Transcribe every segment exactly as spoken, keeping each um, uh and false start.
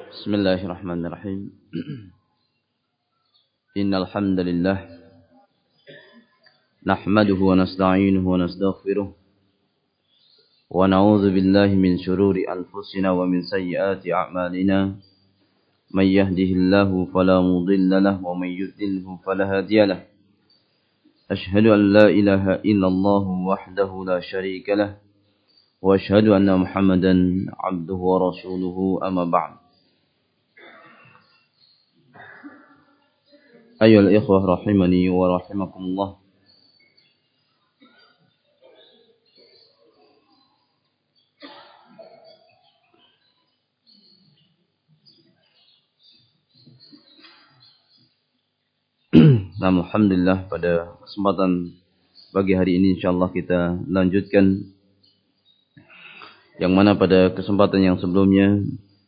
Bismillahirrahmanirrahim. Innal hamdalillah nahmaduhu wa nasta'inuhu wa nastaghfiruh wa na'udzu billahi min shururi anfusina wa min sayyiati a'malina. May yahdihillahu fala mudilla lahu wa may yudlilhu fala hadiya lahu. Ashhadu an la ilaha illallah wahdahu la syarika lahu wa ashhadu anna Muhammadan 'abduhu wa rasuluhu amma ba'd. Ayyuhal ikhwah rahimani wa rahimakumullah. Nah, alhamdulillah pada kesempatan pagi hari ini insyaallah kita lanjutkan yang mana pada kesempatan yang sebelumnya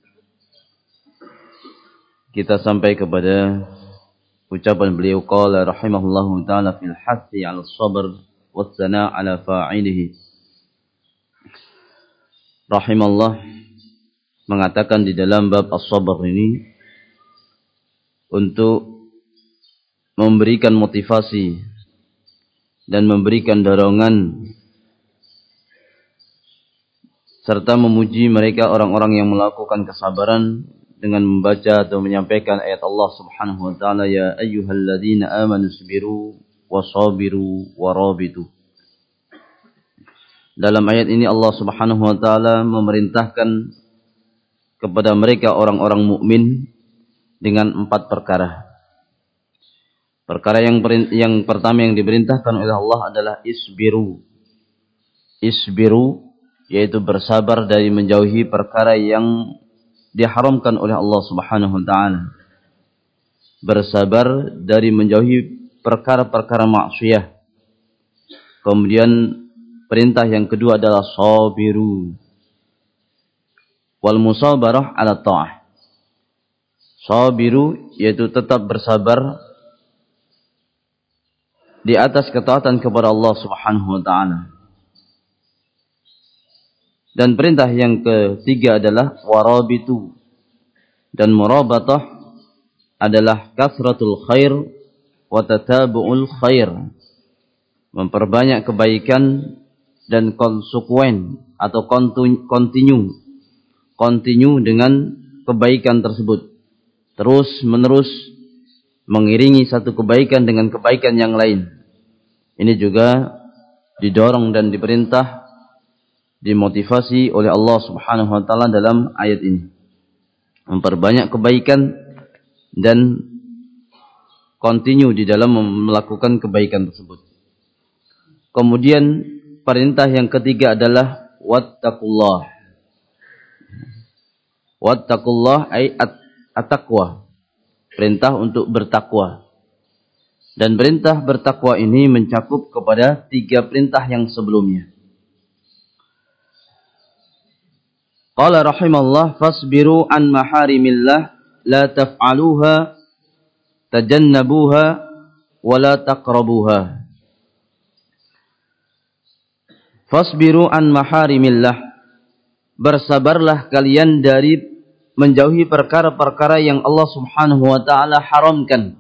kita sampai kepada ucapan beliau qala rahimahullahu taala fil hathi 'ala as-sabr was sana' 'ala fa'ilihi. Rahimallah mengatakan di dalam bab as-sabr ini untuk memberikan motivasi dan memberikan dorongan serta memuji mereka orang-orang yang melakukan kesabaran dengan membaca atau menyampaikan ayat Allah Subhanahu wa taala, ya ayyuhalladzina amanu sabiru wasabiru warabitu. Dalam ayat ini Allah Subhanahu wa taala memerintahkan kepada mereka orang-orang mukmin dengan empat perkara. Perkara yang yang pertama yang diperintahkan oleh Allah adalah isbiru. Isbiru yaitu bersabar dari menjauhi perkara yang diharamkan oleh Allah Subhanahu wa taala. Bersabar dari menjauhi perkara-perkara maksiat. Kemudian perintah yang kedua adalah sabiru. Wal musabarah 'ala ta'ah. Sabiru yaitu tetap bersabar di atas ketaatan kepada Allah Subhanahu wa taala. Dan perintah yang ketiga adalah warabitu. Dan murabatah adalah kasratul khair wa tatabu'ul khair. Memperbanyak kebaikan dan konsekuen atau kontinu. Kontinu dengan kebaikan tersebut. Terus menerus mengiringi satu kebaikan dengan kebaikan yang lain. Ini juga didorong dan diperintah, dimotivasi oleh Allah Subhanahu wa taala dalam ayat ini. Memperbanyak kebaikan dan continue di dalam melakukan kebaikan tersebut. Kemudian perintah yang ketiga adalah wattaqullah. Wattaqullah ay at-taqwa. Perintah untuk bertakwa. Dan perintah bertakwa ini mencakup kepada tiga perintah yang sebelumnya. Qala rahimallah fasbiru an maharimillah la taf'aluha tajannabuha wa la taqrabuha. Fasbiru an maharimillah. Bersabarlah kalian dari menjauhi perkara-perkara yang Allah Subhanahu wa taala haramkan.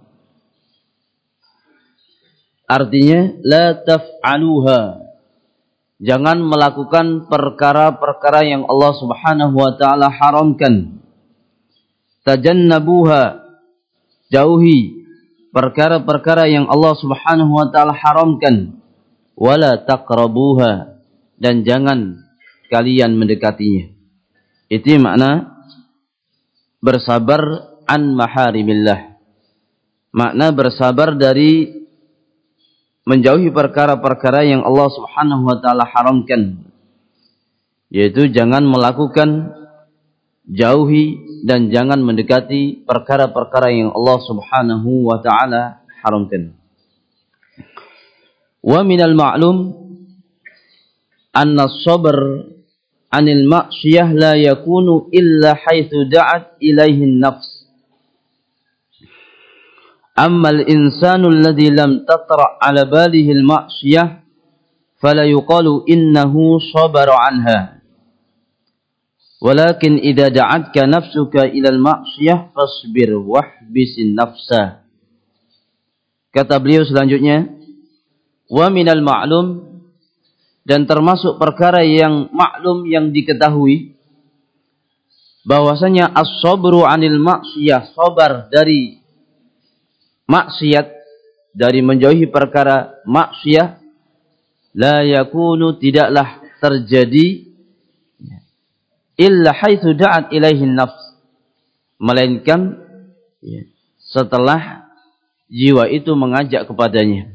Artinya la taf'aluha. Jangan melakukan perkara-perkara yang Allah Subhanahu wa taala haramkan. Tajannabuha. Jauhi perkara-perkara yang Allah Subhanahu wa taala haramkan. Wala taqrabuha. Dan jangan kalian mendekatinya. Itu makna bersabar an maharimillah. Makna bersabar dari menjauhi perkara-perkara yang Allah Subhanahu wa taala haramkan. Yaitu jangan melakukan, jauhi dan jangan mendekati perkara-perkara yang Allah Subhanahu wa taala haramkan. Wa minal ma'lum anna as-sabr 'anil ma'siyah la yakunu illa haitsu da'at ilaihi an-nafs. Amma al-insanu alladhi lam tatra' 'ala balihi al-ma'siyah fala yuqalu innahu sabara 'anha. Walakin idza da'atka nafsuka ila al-ma'siyah fasbir wahbisin nafsa. Kata beliau selanjutnya, wa minal ma'lum, dan termasuk perkara yang maklum yang diketahui bahwasanya as-sabru 'anil ma'siyah, sabar dari maksiat, dari menjauhi perkara maksiat, la yakunu, tidaklah terjadi illa haitsu da'at ilaihi nafs, melainkan setelah jiwa itu mengajak kepadanya.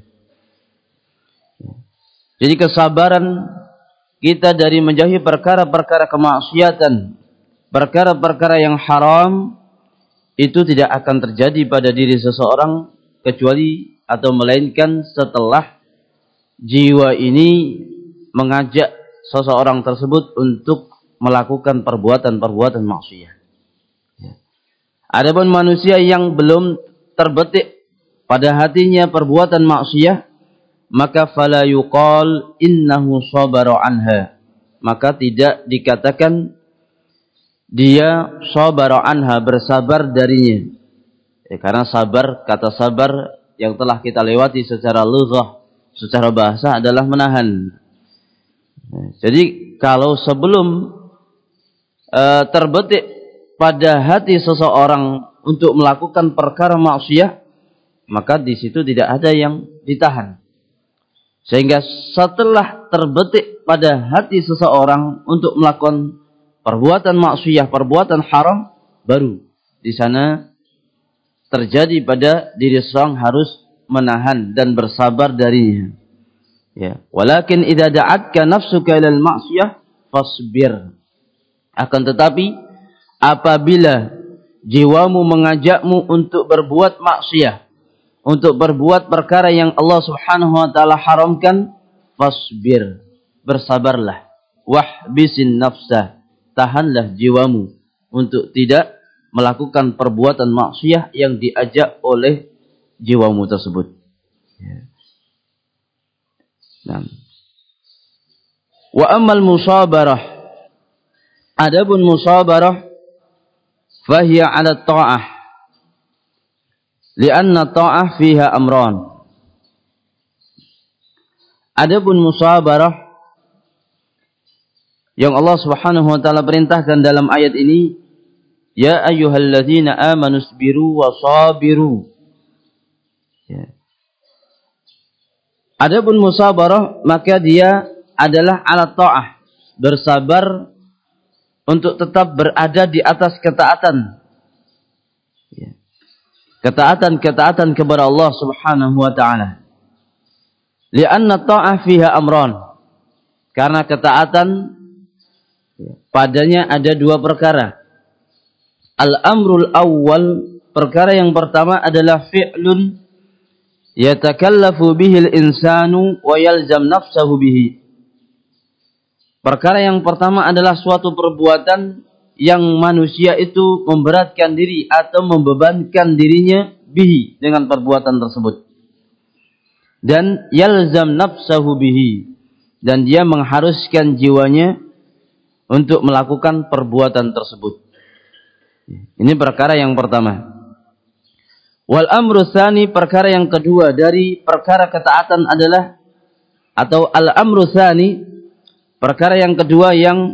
Jadi kesabaran kita dari menjauhi perkara-perkara kemaksiatan, perkara-perkara yang haram, itu tidak akan terjadi pada diri seseorang kecuali atau melainkan setelah jiwa ini mengajak seseorang tersebut untuk melakukan perbuatan-perbuatan maksiat. Adapun manusia yang belum terbetik pada hatinya perbuatan maksiat, maka fala yuqal innahu sabara anha, maka tidak dikatakan dia sabara anha, bersabar darinya. Ya, karena sabar, kata sabar yang telah kita lewati secara lughah, secara bahasa adalah menahan. Jadi kalau sebelum uh, terbetik pada hati seseorang untuk melakukan perkara maksiat, maka di situ tidak ada yang ditahan. Sehingga setelah terbetik pada hati seseorang untuk melakukan perbuatan maksiat, perbuatan haram, baru di sana terjadi pada diri seseorang harus menahan dan bersabar darinya. Ya, walakin idza da'atka nafsuka ilal ma'siyah fasbir. Akan tetapi apabila jiwamu mengajakmu untuk berbuat maksiat, untuk berbuat perkara yang Allah Subhanahu wa taala haramkan, fasbir, bersabarlah. Wahbisin nafsa, tahanlah jiwamu untuk tidak melakukan perbuatan maksiat yang diajak oleh jiwamu tersebut. Nah. Wa ammal musabarah, adapun musabarah, fahiya 'ala ta'ah, li'anna ta'ah fiha amran. Adapun musabarah yang Allah Subhanahu wa taala perintahkan dalam ayat ini, ya ayyuhalladzina amanu sabiru wa sabiru. Ya. Adapun musabarah, maka dia adalah 'ala ta'ah, bersabar untuk tetap berada di atas ketaatan. Ya. Ketaatan-ketaatan kepada Allah Subhanahu wa taala. Li'anna ta'ah fiha amran. Karena ketaatan padanya ada dua perkara. Al-amrul awwal, perkara yang pertama adalah fi'lun yatakallafu bihil insanu wa yalzam nafsahu bihi. Perkara yang pertama adalah suatu perbuatan yang manusia itu memberatkan diri atau membebankan dirinya bihi, dengan perbuatan tersebut. Dan yalzam nafsahu bihi, dan dia mengharuskan jiwanya untuk melakukan perbuatan tersebut. Ini perkara yang pertama. Wal amru tsani, perkara yang kedua dari perkara ketaatan adalah, atau al amru tsani, perkara yang kedua yang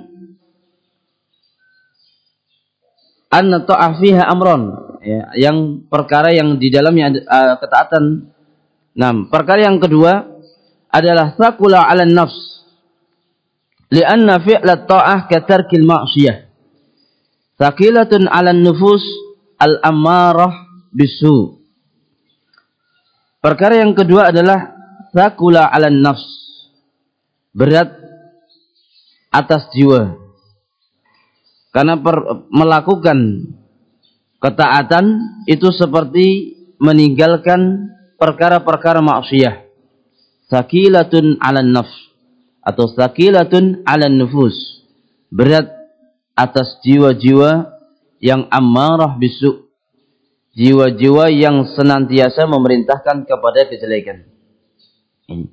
anna ta'ah fiha amron, ya, yang perkara yang di dalamnya uh, ketaatan. Nah, perkara yang kedua adalah thaqula 'alan nafs, li'anna fi'lat ta'ah ka tarkil ma'siyah. Thaqilatun 'alan nufus al-ammarah bisu. Perkara yang kedua adalah thaqula 'alan nafs, berat atas jiwa. Karena per, melakukan ketaatan itu seperti meninggalkan perkara-perkara maksiat. Thaqilatun 'alan nafs atau thaqilatun 'alan nufus, berat atas jiwa-jiwa yang ammarah bisu, jiwa-jiwa yang senantiasa memerintahkan kepada kejelekan. Ini.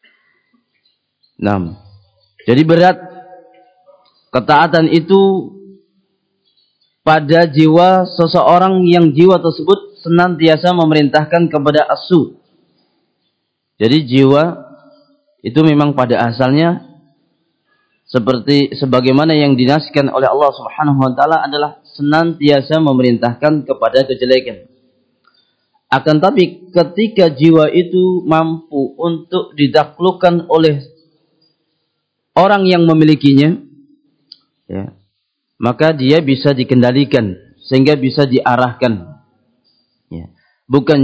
Nah, jadi berat ketaatan itu pada jiwa seseorang yang jiwa tersebut senantiasa memerintahkan kepada as-su. Jadi jiwa itu memang pada asalnya seperti sebagaimana yang dinasihkan oleh Allah Subhanahu wa taala adalah senantiasa memerintahkan kepada kejelekan. Akan tapi ketika jiwa itu mampu untuk ditaklukkan oleh orang yang memilikinya, ya, maka dia bisa dikendalikan sehingga bisa diarahkan. Ya. Bukan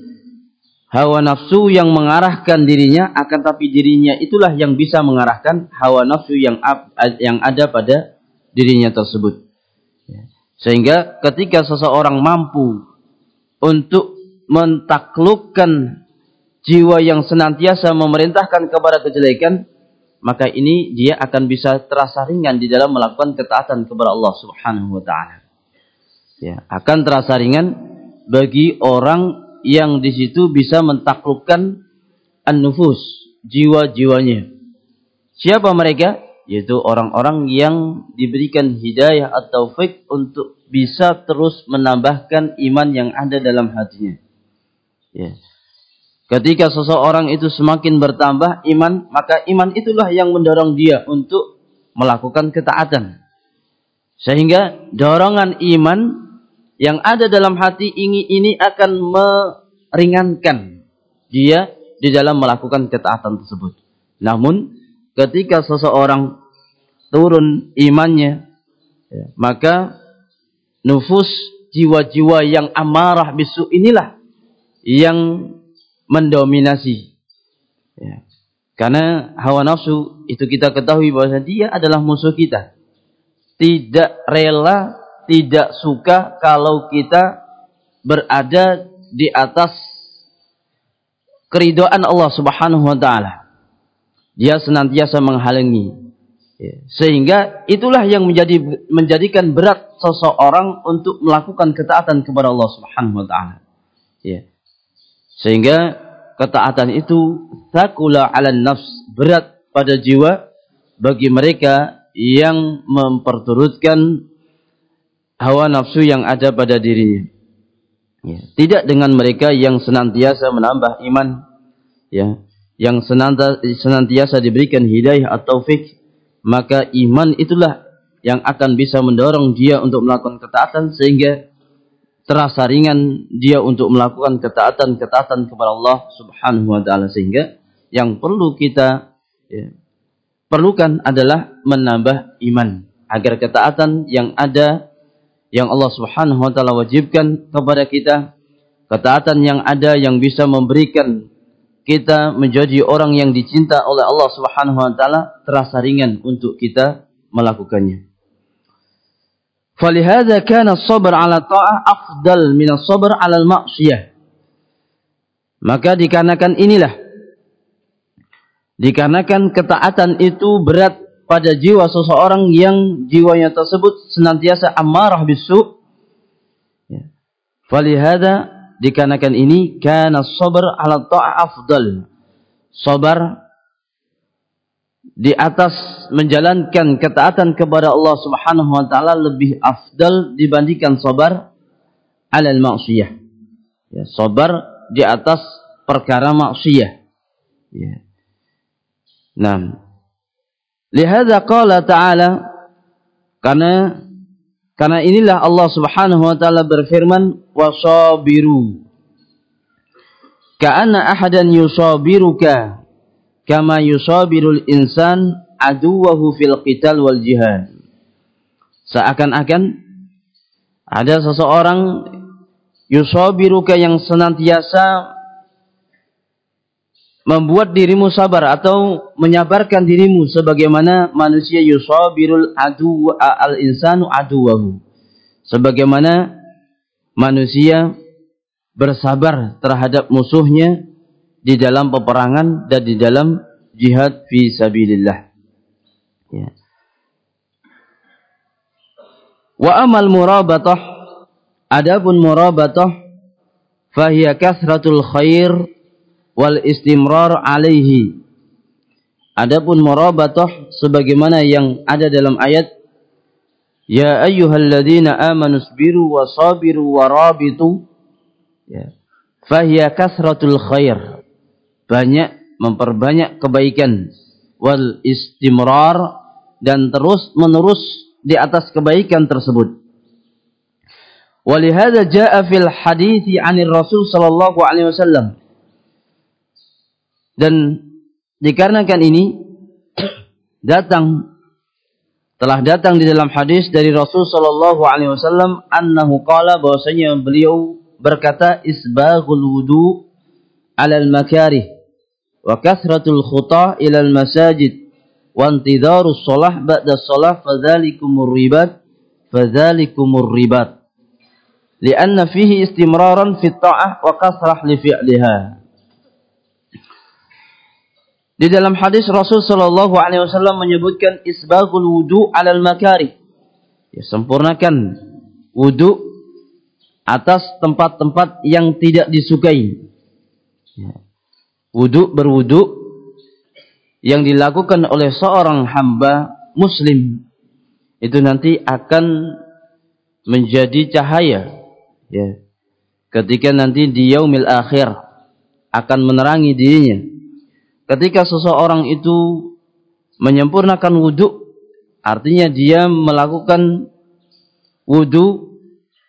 hawa nafsu yang mengarahkan dirinya, akan tapi dirinya itulah yang bisa mengarahkan hawa nafsu yang yang ada pada dirinya tersebut. Ya. Sehingga ketika seseorang mampu untuk mentaklukkan jiwa yang senantiasa memerintahkan kepada kejelekan, maka ini dia akan bisa terasa ringan di dalam melakukan ketaatan kepada Allah Subhanahu wa taala. Ya, akan terasa ringan bagi orang yang di situ bisa mentaklukkan an-nufus, jiwa-jiwanya. Siapa mereka? Yaitu orang-orang yang diberikan hidayah atau taufik untuk bisa terus menambahkan iman yang ada dalam hatinya. Ya. Ketika seseorang itu semakin bertambah iman, maka iman itulah yang mendorong dia untuk melakukan ketaatan. Sehingga dorongan iman yang ada dalam hati ini, ini akan meringankan dia di dalam melakukan ketaatan tersebut. Namun ketika seseorang turun imannya, ya, maka nufus jiwa-jiwa yang amarah bisu inilah yang mendominasi. Ya. Karena hawa nafsu itu kita ketahui bahwa dia adalah musuh kita. Tidak rela, tidak suka kalau kita berada di atas keridhaan Allah Subhanahu wa taala. Dia senantiasa menghalangi. Ya. Sehingga itulah yang menjadi menjadikan berat seseorang untuk melakukan ketaatan kepada Allah Subhanahu wa taala. Ya. Sehingga ketaatan itu thaqula 'alan nafs, berat pada jiwa bagi mereka yang memperturutkan hawa nafsu yang ada pada dirinya. Ya. Tidak dengan mereka yang senantiasa menambah iman, ya, yang senantiasa diberikan hidayah atau taufik, maka iman itulah yang akan bisa mendorong dia untuk melakukan ketaatan sehingga terasa ringan dia untuk melakukan ketaatan-ketaatan kepada Allah Subhanahu wa taala. Sehingga yang perlu kita, ya, perlukan adalah menambah iman agar ketaatan yang ada yang Allah Subhanahu wa taala wajibkan kepada kita, ketaatan yang ada yang bisa memberikan kita menjadi orang yang dicinta oleh Allah Subhanahu wa taala, terasa ringan untuk kita melakukannya. Falihada kana as-sabr 'ala ta'ah afdal min as-sabr 'ala al-ma'siyah. Maka dikarenakan inilah, dikarenakan ketaatan itu berat pada jiwa seseorang yang jiwanya tersebut senantiasa amarah bisu. Ya. Falihada, dikarenakan ini, kana as-sabr 'ala ta'ah afdal. Sabar di atas menjalankan ketaatan kepada Allah Subhanahu wa taala lebih afdal dibandingkan sabar alal maksiyah. Ya, sabar di atas perkara maksiyah. Ya. Nah, lihada qala ta'ala, karena karena inilah Allah Subhanahu wa taala berfirman, wasabiru ka'anna ahadan yusabiruka kama yusabirul insan aduwahu fil qital wal jihad. Seakan-akan ada seseorang yusabiruka yang senantiasa membuat dirimu sabar atau menyabarkan dirimu sebagaimana manusia yusabirul adu al insanu aduwahu, sebagaimana manusia bersabar terhadap musuhnya di dalam peperangan dan di dalam jihad fi sabilillah. Ya. Wa amal murabatah, adapun murabatah, fahiya kasratul khair wal istimrar alaihi. Adapun murabatah sebagaimana yang ada dalam ayat, Ya ayyuhalladzina amanu sabiru wa sabiru wa rabitu. Ya. Fahiya kasratul khair. Banyak memperbanyak kebaikan. Wal istimrar. Dan terus menerus di atas kebaikan tersebut. Walihada ja'a fil hadithi anir Rasul sallallahu alaihi wasallam. Dan dikarenakan ini datang telah datang di dalam hadis dari Rasul sallallahu alaihi wasallam annahu qala, bahwasanya beliau berkata, isbaghul wudu 'alal makarih wa kasratul khuta ilal masajid wa intidharus shalah ba'da shalah fadzalikumur ribat fadzalikumur ribat li'anna fihi istimraran fit ta'ah wa kasrah li fi'liha. Di dalam hadis Rasul sallallahu alaihi wasallam menyebutkan isbaghul wudu 'alal makarih, ya, sempurnakan wudu atas tempat-tempat yang tidak disukai. Ya. Wudu berwudu yang dilakukan oleh seorang hamba muslim itu nanti akan menjadi cahaya, ya, ketika nanti di yaumil akhir akan menerangi dirinya. Ketika seseorang itu menyempurnakan wudu, artinya dia melakukan wudu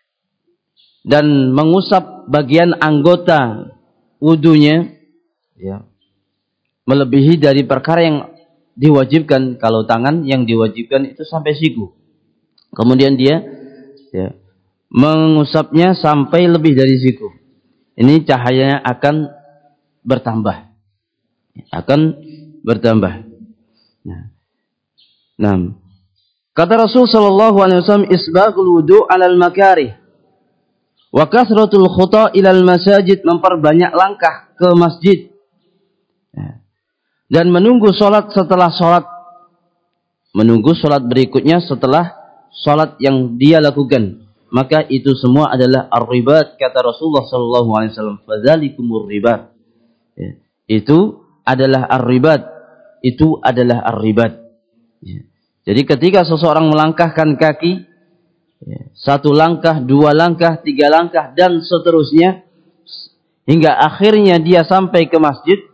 dan mengusap bagian anggota wudunya, ya, melebihi dari perkara yang diwajibkan. Kalau tangan yang diwajibkan itu sampai siku, kemudian dia, ya, mengusapnya sampai lebih dari siku, ini cahayanya akan bertambah, akan bertambah. Nah, nah. Kata Rasul sallallahu alaihi wasallam, isbaghul wudu 'alal makarih wa kasratul khuta ilal masajid, memperbanyak langkah ke masjid. Nah. Dan menunggu sholat setelah sholat. Menunggu sholat berikutnya setelah sholat yang dia lakukan. Maka itu semua adalah ar-ribat, kata Rasulullah sallallahu alaihi wasallam. Fadzalikumur ribat. Ya. Itu adalah ar-ribat. Itu adalah ar-ribat. Ya. Jadi ketika seseorang melangkahkan kaki, ya, satu langkah, dua langkah, tiga langkah, dan seterusnya, hingga akhirnya dia sampai ke masjid,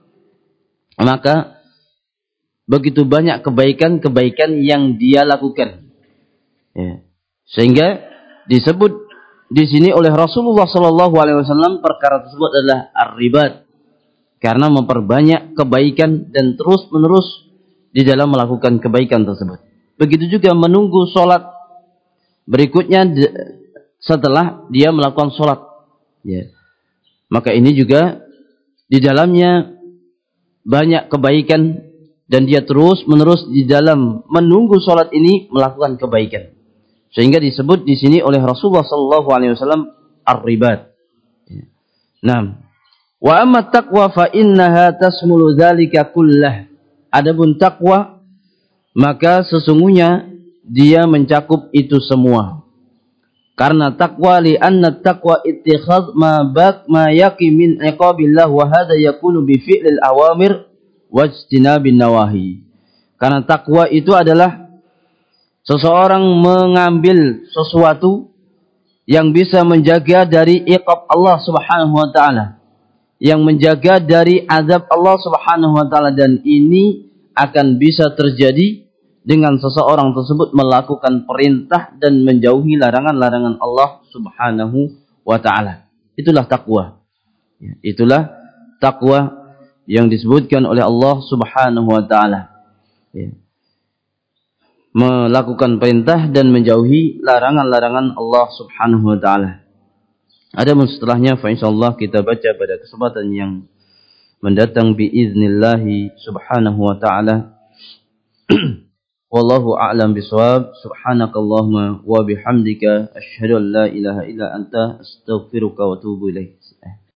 maka begitu banyak kebaikan-kebaikan yang dia lakukan, ya. Sehingga disebut di sini oleh Rasulullah Sallallahu Alaihi Wasallam perkara tersebut adalah ar-ribat, karena memperbanyak kebaikan dan terus menerus di dalam melakukan kebaikan tersebut. Begitu juga menunggu sholat berikutnya setelah dia melakukan sholat, ya. Maka ini juga di dalamnya banyak kebaikan, dan dia terus menerus di dalam menunggu sholat ini melakukan kebaikan, sehingga disebut di sini oleh Rasulullah Sallallahu Alaihi Wasallam ar-ribat. Nah, wa amma taqwa fa innaha tasmulu dzalika kullah. Adapun takwa, maka sesungguhnya dia mencakup itu semua. Karena takwa, li anna taqwa ittikhadz ma baq ma yaqi min iqabillah wa hadha yakunu bi fi'lil awamir wajtinabin nawahi. Karena takwa itu adalah seseorang mengambil sesuatu yang bisa menjaga dari iqab Allah Subhanahu wa taala, yang menjaga dari azab Allah Subhanahu wa taala, dan ini akan bisa terjadi dengan seseorang tersebut melakukan perintah dan menjauhi larangan-larangan Allah Subhanahu wa taala. Itulah takwa. Itulah takwa yang disebutkan oleh Allah Subhanahu wa taala. Ya. Melakukan perintah dan menjauhi larangan-larangan Allah Subhanahu wa taala. Adapun setelahnya fa insyaallah kita baca pada kesempatan yang mendatang biiznillah Subhanahu wa taala. Wallahu a'lam bishawab. Subhanakallahumma wa bihamdika asyhadu an la ilaha illa anta astaghfiruka wa atubu ilaik.